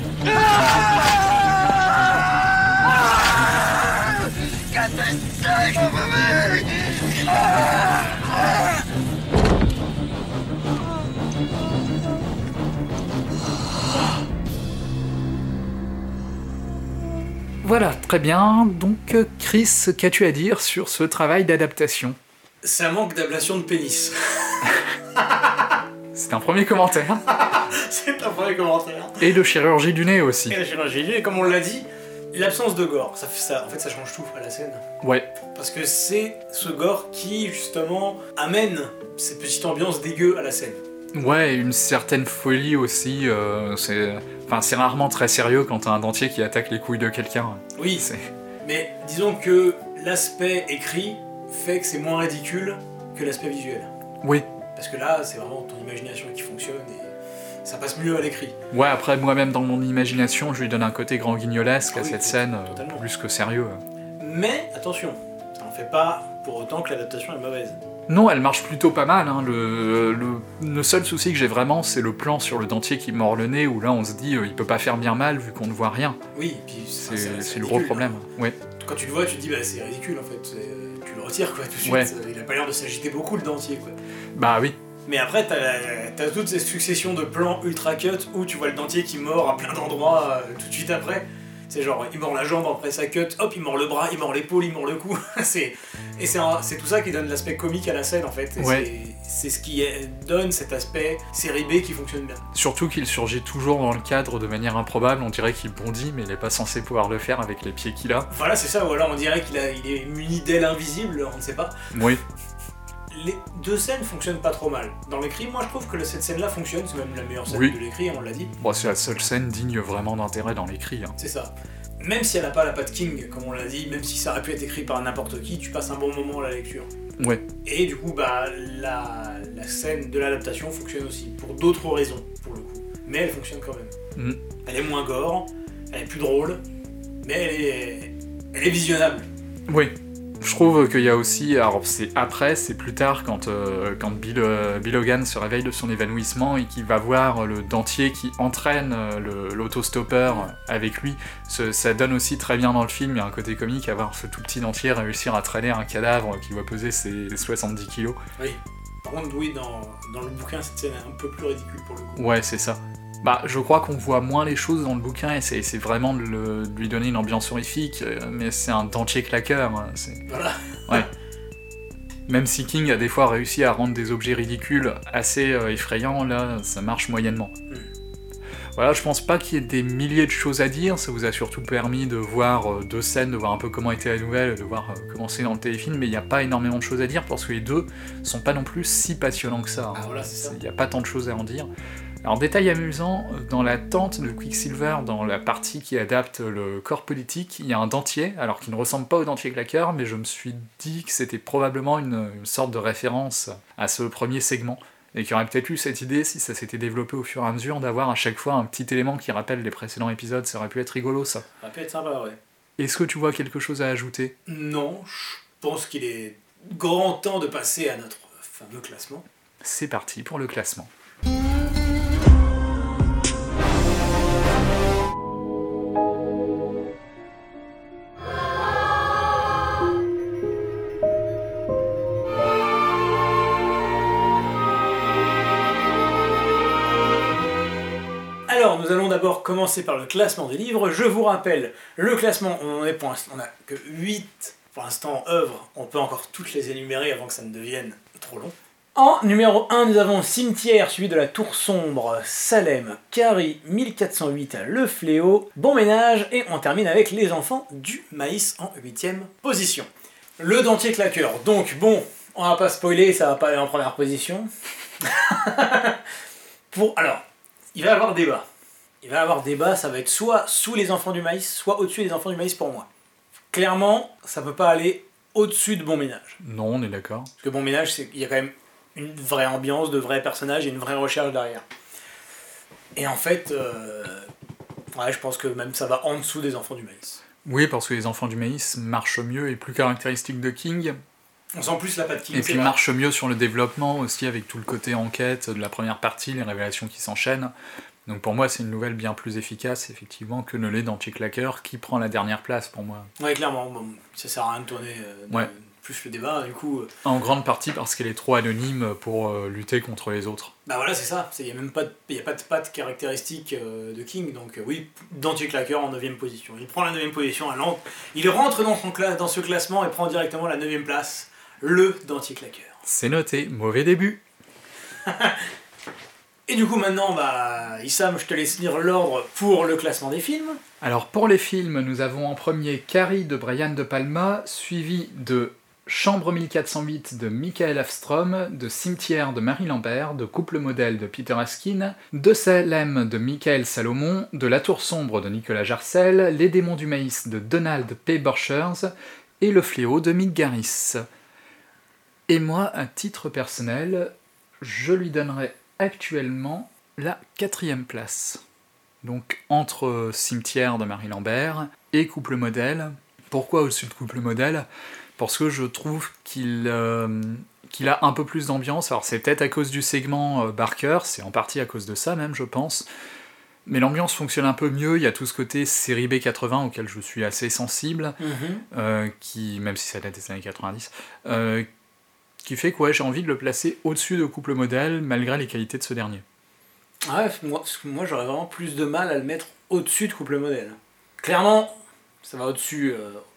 Get this thing off of me! Voilà, très bien. Donc, Chris, qu'as-tu à dire sur ce travail d'adaptation ? Ça manque d'ablation de pénis. C'est un premier commentaire. C'est un premier commentaire. Et de chirurgie du nez aussi. Et la chirurgie, et comme on l'a dit, l'absence de gore, en fait ça change tout à la scène. Ouais. Parce que c'est ce gore qui, justement, amène cette petite ambiance dégueu à la scène. Ouais, une certaine folie aussi. C'est rarement très sérieux quand t'as un dentier qui attaque les couilles de quelqu'un. Oui, mais disons que l'aspect écrit fait que c'est moins ridicule que l'aspect visuel. Oui. Parce que là, c'est vraiment ton imagination qui fonctionne et ça passe mieux à l'écrit. Ouais, après, moi-même, dans mon imagination, je lui donne un côté grand guignolesque à cette scène, totalement. plus que sérieux. Mais, attention, ça n'en fait pas pour autant que l'adaptation est mauvaise. Non, elle marche plutôt pas mal. Hein. Le seul souci que j'ai vraiment, c'est le plan sur le dentier qui mord le nez, où là, on se dit, il peut pas faire bien mal vu qu'on ne voit rien. Oui, puis c'est le gros problème. Ouais. Quand tu le vois, tu te dis, bah c'est ridicule en fait. Tu le retires quoi, tout de suite. Ouais. Il a pas l'air de s'agiter beaucoup le dentier quoi. Bah oui. Mais après, t'as toute cette succession de plans ultra cut où tu vois le dentier qui mord à plein d'endroits tout de suite après. C'est genre, il mord la jambe, après ça cut, hop, il mord le bras, il mord l'épaule, il mord le cou. c'est tout ça qui donne l'aspect comique à la scène en fait. Et c'est ce qui donne cet aspect série B qui fonctionne bien. Surtout qu'il surgit toujours dans le cadre de manière improbable, on dirait qu'il bondit, mais il est pas censé pouvoir le faire avec les pieds qu'il a. Voilà, c'est ça, voilà, on dirait qu'il est muni d'ailes invisibles, on ne sait pas. Oui. Les deux scènes fonctionnent pas trop mal. Dans l'écrit, moi je trouve que cette scène-là fonctionne, c'est même la meilleure scène de l'écrit, on l'a dit. Bon, c'est la seule scène digne vraiment d'intérêt dans l'écrit. Hein. C'est ça. Même si elle n'a pas la patte King, comme on l'a dit, même si ça aurait pu être écrit par n'importe qui, tu passes un bon moment à la lecture. Ouais. Et du coup, bah, la scène de l'adaptation fonctionne aussi, pour d'autres raisons, pour le coup. Mais elle fonctionne quand même. Elle est moins gore, elle est plus drôle, mais elle est visionnable. Oui. Je trouve qu'il y a aussi, alors c'est plus tard quand Bill Hogan se réveille de son évanouissement et qu'il va voir le dentier qui entraîne l'autostoppeur avec lui. Ça donne aussi très bien dans le film, il y a un côté comique à voir ce tout petit dentier réussir à traîner un cadavre qui va peser ses 70 kilos. Oui, par contre oui, dans le bouquin cette scène est un peu plus ridicule pour le coup. Ouais, c'est ça. Bah, je crois qu'on voit moins les choses dans le bouquin et c'est vraiment de lui donner une ambiance horrifique, mais c'est un dentier claqueur. Voilà. Ouais. Même si King a des fois réussi à rendre des objets ridicules assez effrayants, là, ça marche moyennement. Voilà, je pense pas qu'il y ait des milliers de choses à dire, ça vous a surtout permis de voir deux scènes, de voir un peu comment était la nouvelle, de voir comment c'est dans le téléfilm, mais il n'y a pas énormément de choses à dire parce que les deux sont pas non plus si passionnants que ça. Ah voilà, c'est ça. Il n'y a pas tant de choses à en dire. Alors, détail amusant, dans la tente de Quicksilver, dans la partie qui adapte le corps politique, il y a un dentier, alors qui ne ressemble pas au dentier claqueur, mais je me suis dit que c'était probablement une sorte de référence à ce premier segment, et qu'il y aurait peut-être eu cette idée, si ça s'était développé au fur et à mesure, d'avoir à chaque fois un petit élément qui rappelle les précédents épisodes, ça aurait pu être rigolo, ça. Ça aurait pu être sympa, ouais. Est-ce que tu vois quelque chose à ajouter ? Non, je pense qu'il est grand temps de passer à notre fameux classement. C'est parti pour le classement. Alors, nous allons d'abord commencer par le classement des livres. Je vous rappelle, le classement, on n'a que 8 pour l'instant œuvres. On peut encore toutes les énumérer avant que ça ne devienne trop long. En numéro 1, nous avons Cimetière, suivi de La Tour Sombre, Salem, Carrie, 1408, Le Fléau, Bon Ménage, et on termine avec Les Enfants du Maïs en 8ème position. Le Dentier Claqueur. Donc, bon, on va pas spoiler, ça va pas aller en première position. Alors, il va y avoir débat. Ça va être soit sous Les Enfants du Maïs, soit au-dessus des Enfants du Maïs pour moi. Clairement, ça peut pas aller au-dessus de Bon Ménage. Non, on est d'accord. Parce que Bon Ménage, il y a quand même une vraie ambiance, de vrais personnages et une vraie recherche derrière. Et en fait, je pense que même ça va en dessous des Enfants du Maïs. Oui, parce que Les Enfants du Maïs marchent mieux et plus caractéristique de King. On sent plus la patte King. Et puis marche mieux sur le développement aussi, avec tout le côté enquête de la première partie, les révélations qui s'enchaînent. Donc pour moi, c'est une nouvelle bien plus efficace, effectivement, que ne l'est Dentier Claqueur, qui prend la dernière place pour moi. Ouais, clairement, bon, ça sert à rien de tourner plus le débat, du coup... En grande partie parce qu'elle est trop anonyme pour lutter contre les autres. Bah voilà, c'est ça, il n'y a pas de patte caractéristique de King, donc oui, Dentier Claqueur en 9ème position. Il prend la 9ème position, il rentre dans ce classement et prend directement la 9ème place, le Dentier Claqueur. C'est noté, mauvais début. Et du coup maintenant, Issam, je te laisse lire l'ordre pour le classement des films. Alors pour les films, nous avons en premier Carrie de Brian De Palma, suivi de Chambre 1408 de Michael Afstrom, de Cimetière de Marie Lambert, de Couple modèle de Peter Askin, de Salem de Michael Salomon, de La Tour Sombre de Nicolas Jarcel, Les Démons du Maïs de Donald P. Borchers et Le Fléau de Mick Garris. Et moi, à titre personnel, je lui donnerais actuellement la 4ème place. Donc entre Cimetière de Marie Lambert et Couple modèle. Pourquoi au-dessus de Couple modèle ? Parce que je trouve qu'il a un peu plus d'ambiance. Alors c'est peut-être à cause du segment Barker, c'est en partie à cause de ça même, je pense. Mais l'ambiance fonctionne un peu mieux, il y a tout ce côté série B80 auquel je suis assez sensible, qui, même si ça date des années 90, qui fait que j'ai envie de le placer au-dessus de Couple modèle, malgré les qualités de ce dernier. Ouais, moi j'aurais vraiment plus de mal à le mettre au-dessus de Couple modèle. Clairement, ça va au-dessus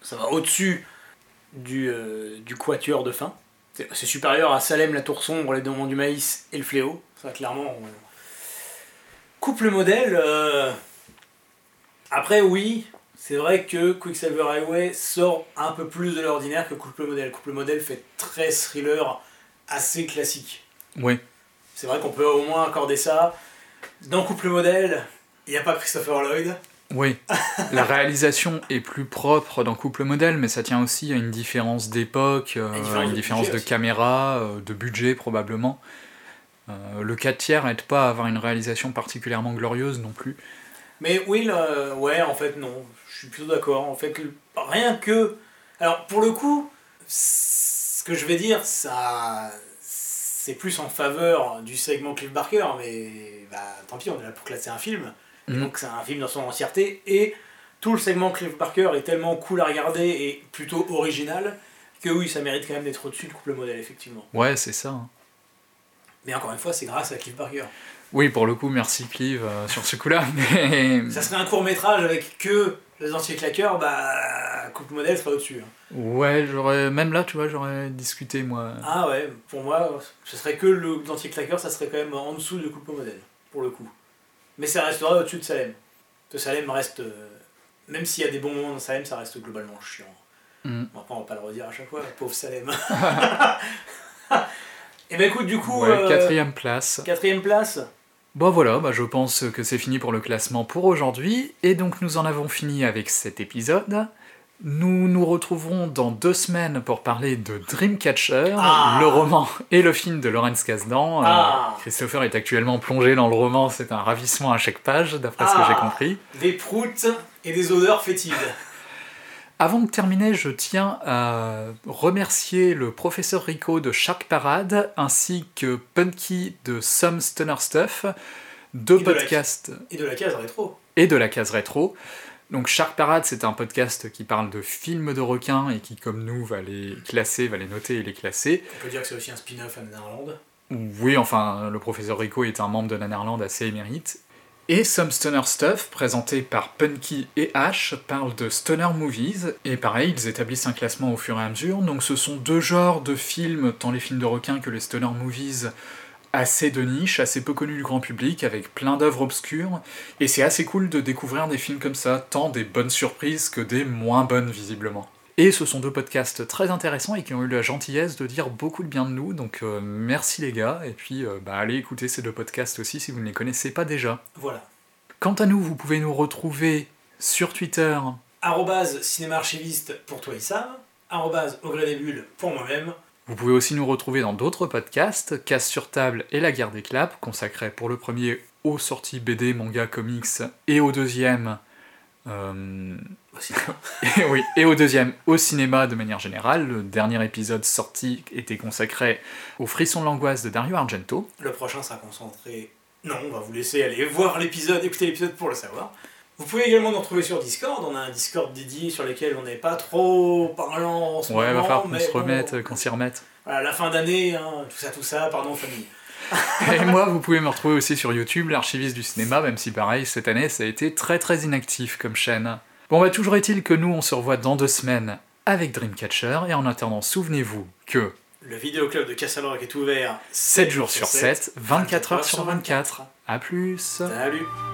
du quatuor de fin. C'est supérieur à Salem, la Tour Sombre, les Démons du Maïs et le Fléau. Ça, clairement. Couple modèle. Après, oui, c'est vrai que Quicksilver Highway sort un peu plus de l'ordinaire que Couple modèle. Couple modèle fait très thriller assez classique. Oui. C'est vrai qu'on peut au moins accorder ça. Dans Couple modèle, il n'y a pas Christopher Lloyd. Oui, la réalisation est plus propre dans Couple modèle, mais ça tient aussi à une différence d'époque, une différence de caméra, de budget probablement. Le 4/3 n'aide pas à avoir une réalisation particulièrement glorieuse non plus. Mais oui, ouais, en fait, non. Je suis plutôt d'accord. En fait, rien que... Alors, pour le coup, ce que je vais dire, ça... c'est plus en faveur du segment Cliff Barker, mais tant pis, on est là pour classer un film. Donc c'est un film dans son entièreté, et tout le segment Cliff Barker est tellement cool à regarder et plutôt original, que oui, ça mérite quand même d'être au-dessus de Couple modèle, effectivement. Ouais, c'est ça. Hein. Mais encore une fois, c'est grâce à Cliff Barker. Oui, pour le coup, merci Cliff sur ce coup-là, mais... Ça serait un court-métrage avec que les entiers claqueurs, Couple modèle serait au-dessus. Hein. Ouais, même là, tu vois, j'aurais discuté, moi. Ah ouais, pour moi, ce serait que les entiers claqueurs, ça serait quand même en dessous de Couple modèle, pour le coup. Mais ça restera au-dessus de Salem. Parce que Salem reste... même s'il y a des bons moments dans Salem, ça reste globalement chiant. Bon, après, on va pas le redire à chaque fois, pauvre Salem. Et écoute, du coup... Ouais, 4e place. 4e place. Bon voilà, je pense que c'est fini pour le classement pour aujourd'hui, et donc nous en avons fini avec cet épisode. Nous nous retrouverons dans 2 semaines pour parler de Dreamcatcher, le roman et le film de Lawrence Kasdan. Christopher est actuellement plongé dans le roman, c'est un ravissement à chaque page, d'après ce que j'ai compris. Des proutes et des odeurs fétides. Avant de terminer, je tiens à remercier le professeur Rico de Shark Parade, ainsi que Punky de Some Stoner Stuff, deux podcasts... Et de la case rétro. Et de la case rétro. Donc Shark Parade, c'est un podcast qui parle de films de requins et qui, comme nous, va les classer, va les noter et les classer. On peut dire que c'est aussi un spin-off à Nanarland. Oui, enfin, le professeur Rico est un membre de Nanarland assez émérite. Et Some Stoner Stuff, présenté par Punky et Ash, parle de stoner movies, et pareil, ils établissent un classement au fur et à mesure, donc ce sont 2 genres de films, tant les films de requins que les stoner movies, assez de niche, assez peu connus du grand public, avec plein d'œuvres obscures, et c'est assez cool de découvrir des films comme ça, tant des bonnes surprises que des moins bonnes, visiblement. Et ce sont 2 podcasts très intéressants et qui ont eu la gentillesse de dire beaucoup de bien de nous, donc merci les gars, et puis allez écouter ces 2 podcasts aussi si vous ne les connaissez pas déjà. Voilà. Quant à nous, vous pouvez nous retrouver sur Twitter, @cinéma-archiviste pour toi Issam, @augrès-des-bulles pour moi-même. Vous pouvez aussi nous retrouver dans d'autres podcasts, Casse sur table et La guerre des claps, consacrés pour le premier aux sorties BD, manga, comics, et au deuxième... et au deuxième au cinéma de manière générale. Le dernier épisode sorti était consacré au Frisson de l'angoisse de Dario Argento. Le prochain sera concentré... Non, on va vous laisser aller voir l'épisode, écouter l'épisode pour le savoir. Vous pouvez également nous retrouver sur Discord, on a un Discord dédié sur lequel on n'est pas trop parlant en ce moment. Ouais, va falloir qu'on s'y remette. Voilà, la fin d'année, tout ça, pardon famille. Et moi, vous pouvez me retrouver aussi sur YouTube, l'archiviste du cinéma, même si pareil, cette année, ça a été très très inactif comme chaîne. Bon, toujours est-il que nous, on se revoit dans 2 semaines avec Dreamcatcher, et en attendant, souvenez-vous que... Le vidéoclub de Castle Rock est ouvert 7 jours sur 7, 24 heures sur 24. A plus. Salut.